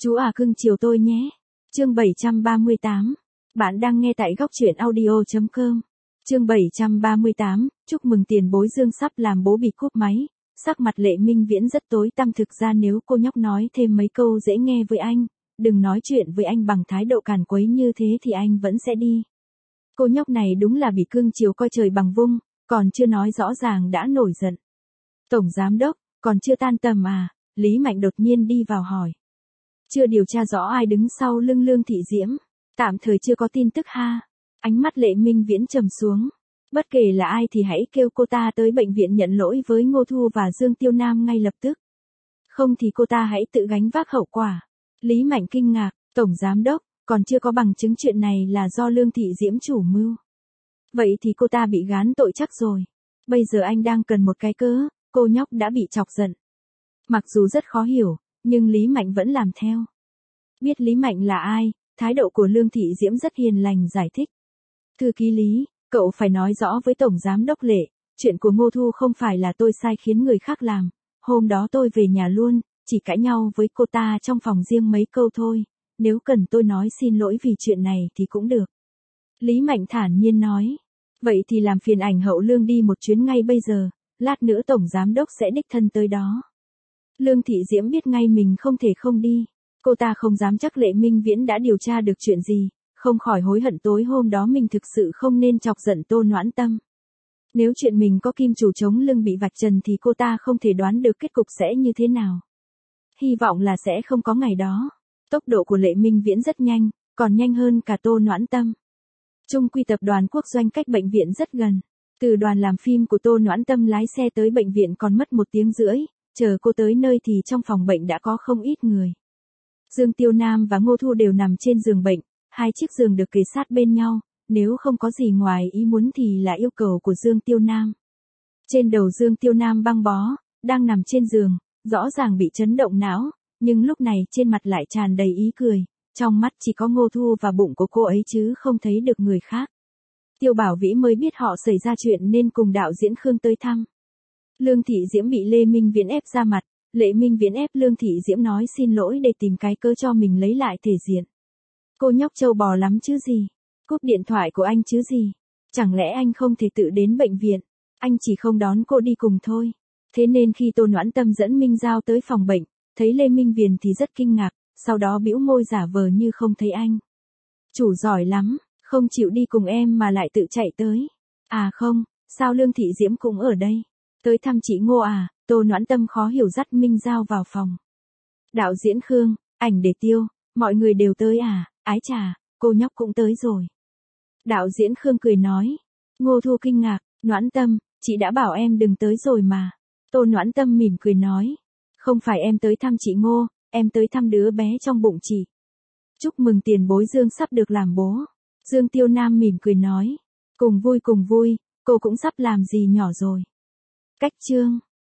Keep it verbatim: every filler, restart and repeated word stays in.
Chú à cưng chiều tôi nhé. Chương bảy trăm ba mươi tám. Bạn đang nghe tại góc truyện audio chấm com. Chương bảy trăm ba mươi tám, chúc mừng tiền bối Dương sắp làm bố bị cúp máy. Sắc mặt Lệ Minh Viễn rất tối tăm, thực ra nếu cô nhóc nói thêm mấy câu dễ nghe với anh, đừng nói chuyện với anh bằng thái độ càn quấy như thế thì anh vẫn sẽ đi. Cô nhóc này đúng là bị cưng chiều coi trời bằng vung, còn chưa nói rõ ràng đã nổi giận. Tổng giám đốc, còn chưa tan tầm à? Lý Mạnh đột nhiên đi vào hỏi. Chưa điều tra rõ ai đứng sau lưng Lương Thị Diễm. Tạm thời chưa có tin tức ha. Ánh mắt Lệ Minh Viễn trầm xuống. Bất kể là ai thì hãy kêu cô ta tới bệnh viện nhận lỗi với Ngô Thu và Dương Tiêu Nam ngay lập tức. Không thì cô ta hãy tự gánh vác hậu quả. Lý Mạnh kinh ngạc, Tổng Giám đốc, còn chưa có bằng chứng chuyện này là do Lương Thị Diễm chủ mưu. Vậy thì cô ta bị gán tội chắc rồi. Bây giờ anh đang cần một cái cớ, cô nhóc đã bị chọc giận. Mặc dù rất khó hiểu, nhưng Lý Mạnh vẫn làm theo. Biết Lý Mạnh là ai, thái độ của Lương Thị Diễm rất hiền lành giải thích. Thư ký Lý, cậu phải nói rõ với Tổng Giám đốc Lệ, chuyện của Ngô Thu không phải là tôi sai khiến người khác làm. Hôm đó tôi về nhà luôn, chỉ cãi nhau với cô ta trong phòng riêng mấy câu thôi. Nếu cần tôi nói xin lỗi vì chuyện này thì cũng được. Lý Mạnh thản nhiên nói. Vậy thì làm phiền ảnh hậu Lương đi một chuyến ngay bây giờ, lát nữa Tổng Giám đốc sẽ đích thân tới đó. Lương Thị Diễm biết ngay mình không thể không đi. Cô ta không dám chắc Lệ Minh Viễn đã điều tra được chuyện gì, không khỏi hối hận tối hôm đó mình thực sự không nên chọc giận Tô Noãn Tâm. Nếu chuyện mình có kim chủ chống lưng bị vạch trần thì cô ta không thể đoán được kết cục sẽ như thế nào. Hy vọng là sẽ không có ngày đó. Tốc độ của Lệ Minh Viễn rất nhanh, còn nhanh hơn cả Tô Noãn Tâm. Trung quy tập đoàn Quốc Doanh cách bệnh viện rất gần. Từ đoàn làm phim của Tô Noãn Tâm lái xe tới bệnh viện còn mất một tiếng rưỡi, chờ cô tới nơi thì trong phòng bệnh đã có không ít người. Dương Tiêu Nam và Ngô Thu đều nằm trên giường bệnh, hai chiếc giường được kề sát bên nhau, nếu không có gì ngoài ý muốn thì là yêu cầu của Dương Tiêu Nam. Trên đầu Dương Tiêu Nam băng bó, đang nằm trên giường, rõ ràng bị chấn động não, nhưng lúc này trên mặt lại tràn đầy ý cười, trong mắt chỉ có Ngô Thu và bụng của cô ấy chứ không thấy được người khác. Tiêu Bảo Vĩ mới biết họ xảy ra chuyện nên cùng đạo diễn Khương tới thăm. Lương Thị Diễm bị Lê Minh Viễn ép ra mặt, Lệ Minh Viễn ép Lương Thị Diễm nói xin lỗi để tìm cái cớ cho mình lấy lại thể diện. Cô nhóc trâu bò lắm chứ gì. Cúp điện thoại của anh chứ gì. Chẳng lẽ anh không thể tự đến bệnh viện, anh chỉ không đón cô đi cùng thôi. Thế nên khi Tô Noãn Tâm dẫn Minh Giao tới phòng bệnh, thấy Lê Minh Viễn thì rất kinh ngạc, sau đó bĩu môi giả vờ như không thấy anh. Chủ giỏi lắm, không chịu đi cùng em mà lại tự chạy tới. À không, sao Lương Thị Diễm cũng ở đây? Tới thăm chị Ngô à? Tô Noãn Tâm khó hiểu dắt Minh Giao vào phòng. Đạo diễn Khương, ảnh để tiêu, mọi người đều tới à? Ái chà, cô nhóc cũng tới rồi. Đạo diễn Khương cười nói. Ngô Thu kinh ngạc, Noãn Tâm, chị đã bảo em đừng tới rồi mà. Tô Noãn Tâm mỉm cười nói. Không phải em tới thăm chị Ngô, em tới thăm đứa bé trong bụng chị. Chúc mừng tiền bối Dương sắp được làm bố. Dương Tiêu Nam mỉm cười nói. Cùng vui cùng vui, cô cũng sắp làm gì nhỏ rồi. Cách chương.